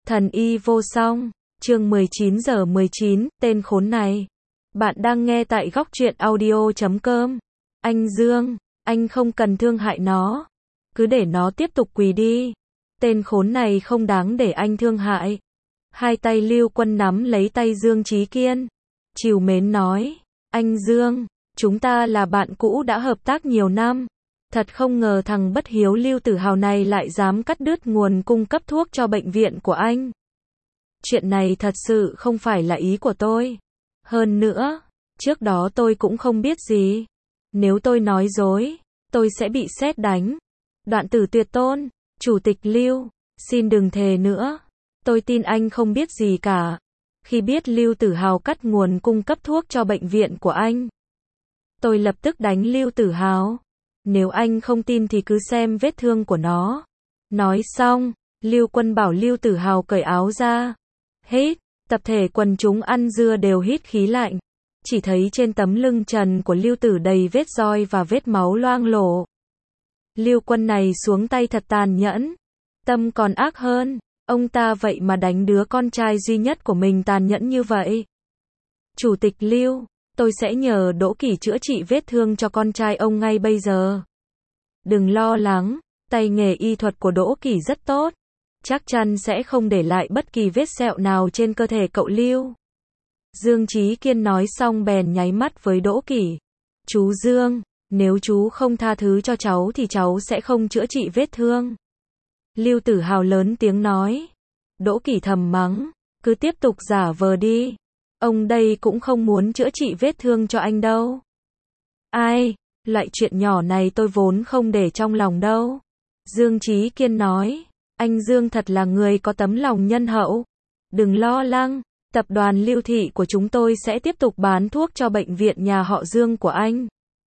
Thần y vô song, chương 19 giờ 19, tên khốn này. Bạn đang nghe tại góc truyện audio.com. Anh Dương, anh không cần thương hại nó. Cứ để nó tiếp tục quỳ đi. Tên khốn này không đáng để anh thương hại. Hai tay Lưu Quân nắm lấy tay Dương Chí Kiên. Trìu mến nói, anh Dương, chúng ta là bạn cũ đã hợp tác nhiều năm. Thật không ngờ thằng bất hiếu Lưu Tử Hào này lại dám cắt đứt nguồn cung cấp thuốc cho bệnh viện của anh. Chuyện này thật sự không phải là ý của tôi. Hơn nữa, trước đó tôi cũng không biết gì. Nếu tôi nói dối, tôi sẽ bị sét đánh. Đoạn Tử Tuyệt Tôn, Chủ tịch Lưu, xin đừng thề nữa. Tôi tin anh không biết gì cả. Khi biết Lưu Tử Hào cắt nguồn cung cấp thuốc cho bệnh viện của anh, tôi lập tức đánh Lưu Tử Hào. Nếu anh không tin thì cứ xem vết thương của nó. Nói xong, Lưu Quân bảo Lưu Tử Hào cởi áo ra. Hít, tập thể quần chúng ăn dưa đều hít khí lạnh. Chỉ thấy trên tấm lưng trần của Lưu Tử đầy vết roi và vết máu loang lổ. Lưu Quân này xuống tay thật tàn nhẫn. Tâm còn ác hơn, ông ta vậy mà đánh đứa con trai duy nhất của mình tàn nhẫn như vậy. Chủ tịch Lưu, tôi sẽ nhờ Đỗ Kỷ chữa trị vết thương cho con trai ông ngay bây giờ. Đừng lo lắng, tay nghề y thuật của Đỗ Kỷ rất tốt. Chắc chắn sẽ không để lại bất kỳ vết sẹo nào trên cơ thể cậu Lưu. Dương Chí Kiên nói xong bèn nháy mắt với Đỗ Kỷ. Chú Dương, nếu chú không tha thứ cho cháu thì cháu sẽ không chữa trị vết thương. Lưu Tử Hào lớn tiếng nói. Đỗ Kỷ thầm mắng, cứ tiếp tục giả vờ đi. Ông đây cũng không muốn chữa trị vết thương cho anh đâu. Ai, loại chuyện nhỏ này tôi vốn không để trong lòng đâu. Dương Chí Kiên nói, anh Dương thật là người có tấm lòng nhân hậu. Đừng lo lắng, tập đoàn Lưu Thị của chúng tôi sẽ tiếp tục bán thuốc cho bệnh viện nhà họ Dương của anh.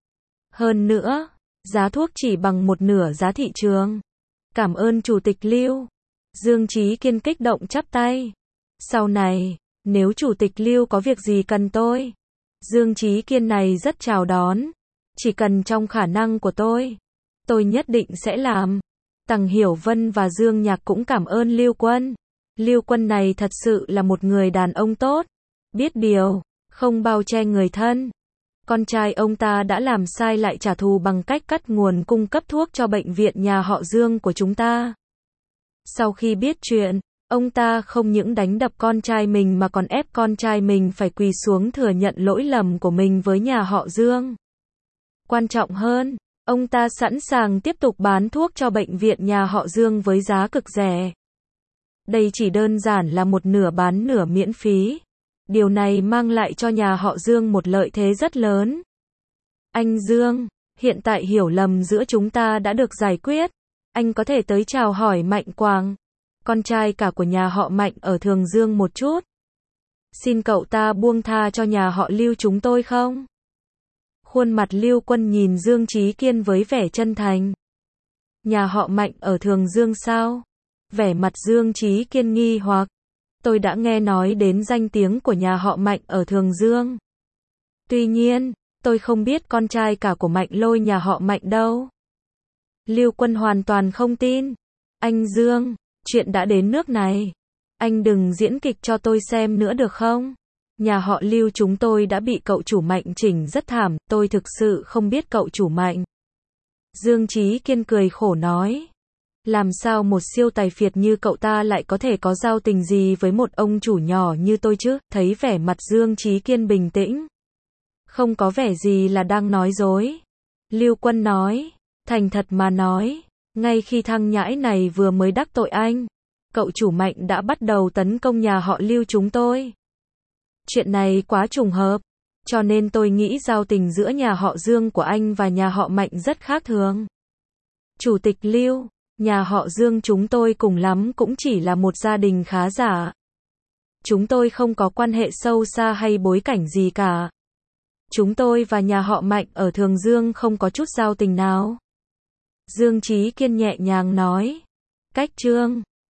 Hơn nữa, giá thuốc chỉ bằng một nửa giá thị trường. Cảm ơn Chủ tịch Lưu. Dương Chí Kiên kích động chắp tay. Sau này, nếu Chủ tịch Lưu có việc gì cần tôi, Dương Chí Kiên này rất chào đón. Chỉ cần trong khả năng của tôi nhất định sẽ làm. Tằng Hiểu Vân và Dương Nhạc cũng cảm ơn Lưu Quân. Lưu Quân này thật sự là một người đàn ông tốt, biết điều, không bao che người thân. Con trai ông ta đã làm sai lại trả thù bằng cách cắt nguồn cung cấp thuốc cho bệnh viện nhà họ Dương của chúng ta. Sau khi biết chuyện, ông ta không những đánh đập con trai mình mà còn ép con trai mình phải quỳ xuống thừa nhận lỗi lầm của mình với nhà họ Dương. Quan trọng hơn, ông ta sẵn sàng tiếp tục bán thuốc cho bệnh viện nhà họ Dương với giá cực rẻ. Đây chỉ đơn giản là một nửa bán nửa miễn phí. Điều này mang lại cho nhà họ Dương một lợi thế rất lớn. Anh Dương, hiện tại hiểu lầm giữa chúng ta đã được giải quyết. Anh có thể tới chào hỏi Mạnh Quang, con trai cả của nhà họ Mạnh ở Thường Dương một chút. Xin cậu ta buông tha cho nhà họ Lưu chúng tôi không? Khuôn mặt Lưu Quân nhìn Dương Chí Kiên với vẻ chân thành. Nhà họ Mạnh ở Thường Dương sao? Vẻ mặt Dương Chí Kiên nghi hoặc. Tôi đã nghe nói đến danh tiếng của nhà họ Mạnh ở Thường Dương. Tuy nhiên, tôi không biết con trai cả của Mạnh Lôi nhà họ Mạnh đâu. Lưu Quân hoàn toàn không tin. Anh Dương, chuyện đã đến nước này. Anh đừng diễn kịch cho tôi xem nữa được không? Nhà họ Lưu chúng tôi đã bị cậu chủ Mạnh chỉnh rất thảm, tôi thực sự không biết cậu chủ Mạnh. Dương Chí Kiên cười khổ nói. Làm sao một siêu tài phiệt như cậu ta lại có thể có giao tình gì với một ông chủ nhỏ như tôi chứ? Thấy vẻ mặt Dương Chí Kiên bình tĩnh, không có vẻ gì là đang nói dối. Lưu Quân nói, thành thật mà nói, ngay khi thằng nhãi này vừa mới đắc tội anh, cậu chủ Mạnh đã bắt đầu tấn công nhà họ Lưu chúng tôi. Chuyện này quá trùng hợp, cho nên tôi nghĩ giao tình giữa nhà họ Dương của anh và nhà họ Mạnh rất khác thường. Chủ tịch Lưu, nhà họ Dương chúng tôi cùng lắm cũng chỉ là một gia đình khá giả. Chúng tôi không có quan hệ sâu xa hay bối cảnh gì cả. Chúng tôi và nhà họ Mạnh ở Thường Dương không có chút giao tình nào. Dương Chí Kiên nhẹ nhàng nói. Cách Trương,